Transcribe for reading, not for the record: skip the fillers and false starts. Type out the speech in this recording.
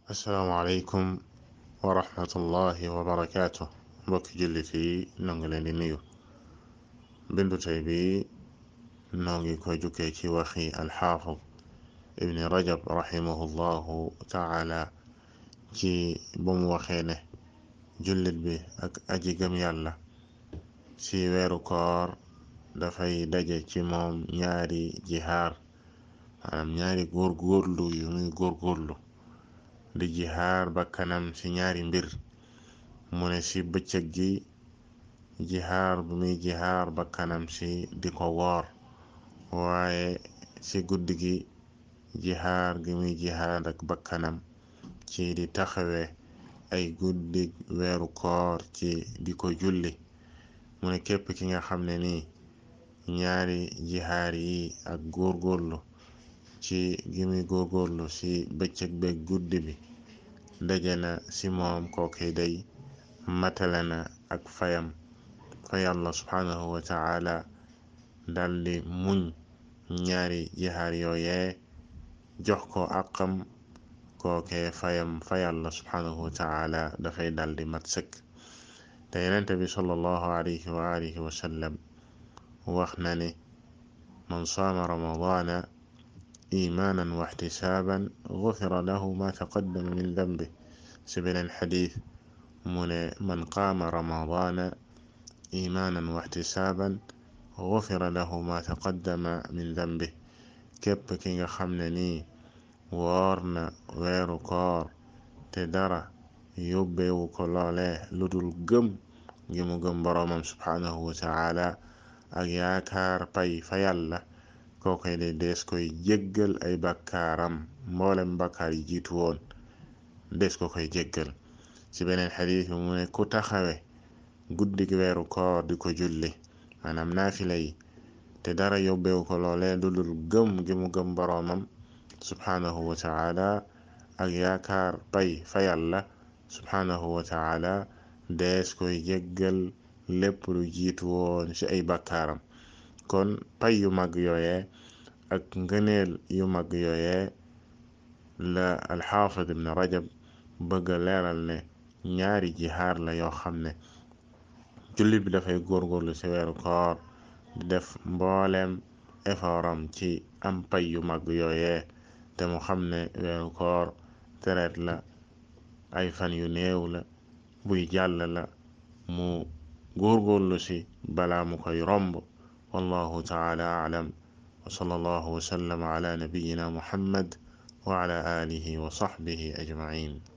السلام عليكم ورحمة الله وبركاته. mbokki jullit yi noo ngi leen di nuyu. bindu tey bi noo ngi ko jukkee ci waxi alxaafid ibni rajab rahimahullahu taala ci bu mu waxee ne jullit bi ak aji gëm yàlla ci weeru koor dafay daje ci moom ñaari jihaar, maanaam ñaari góorgóorlu yu muy góorgóorlu di jihaar bakkanam ci ñaari mbir. mu ne ci bëccëg gi jihaar bu muy jihaar bakkanam ci di ko woor, waaye ci guddi gi jihaar gi muy jihaar ak bakkanam ci di taxawe ay guddi weeru koor ci di ko julli. mu ne képp ki nga xam ne nii ñaari jihaar yi ak góorgóorlu ci gi muy góorgóorlu ci bëccëg beeg guddi bi daje na ci moom kooke day matale na ak fayam fa yàlla subhanahu wa taala daldi muñ ñaari jihaar yooyee jox ko àqam, kooke fayam fa yàlla subhanahu wa taala dafay daldi mat sëkk. te yenente bi sallallahu alayhi wa alihi wa sallam wax na ne man saama ramadana imanan wa ihtisaban gufira lahu ma taqaddama min dambi. ci beneen xadiis mu ne man qaama ramadana imanan wa ihtisaban gufira lahu ma taqaddama min dambi. képp ki nga xam ne nii woor na weeru koor te dara yóbbewu ko loole lu dul gëm gi mu gëm boroomam subhanahu wa taala ak yaakaar pay fa yàlla, kookoy de dees koy jéggal ay bakkaaram, mboolem bakkaar yi jiitu woon des ko koy jéggal. ci beneen xadiis bi mu ne ku taxawe guddi weeru koor di ko julli, maanaam naafila yi, te dara yóbbewu ko loole lu dul gëm gi mu gëm boroomam subhanahu wa taala ak yaakaar pay fa yàlla subhanahu wa taala, dees koy jéggal lépp lu jiitu woon ci ay bakkaaram. kon pay yu mag yooyee ak ngëneel yu mag yooyee la alxaafid ibn rajab bëgg a leeral ne ñaari jihaar la yoo xam ne jullit bi dafay góorgóorlu ci weeru koor di def mbooleem effortam ci am pay yu mag yooyee, te mu xam ne weeru koor tereet la, ay fan yu néew la, buy jàll la, mu góorgóorlu ci balaa mu koy romb. wallahu taala a'lam wa sallallahu wa sallam ala nabiyyina muhammad wa ala alihi wa sahbihi ajma'in.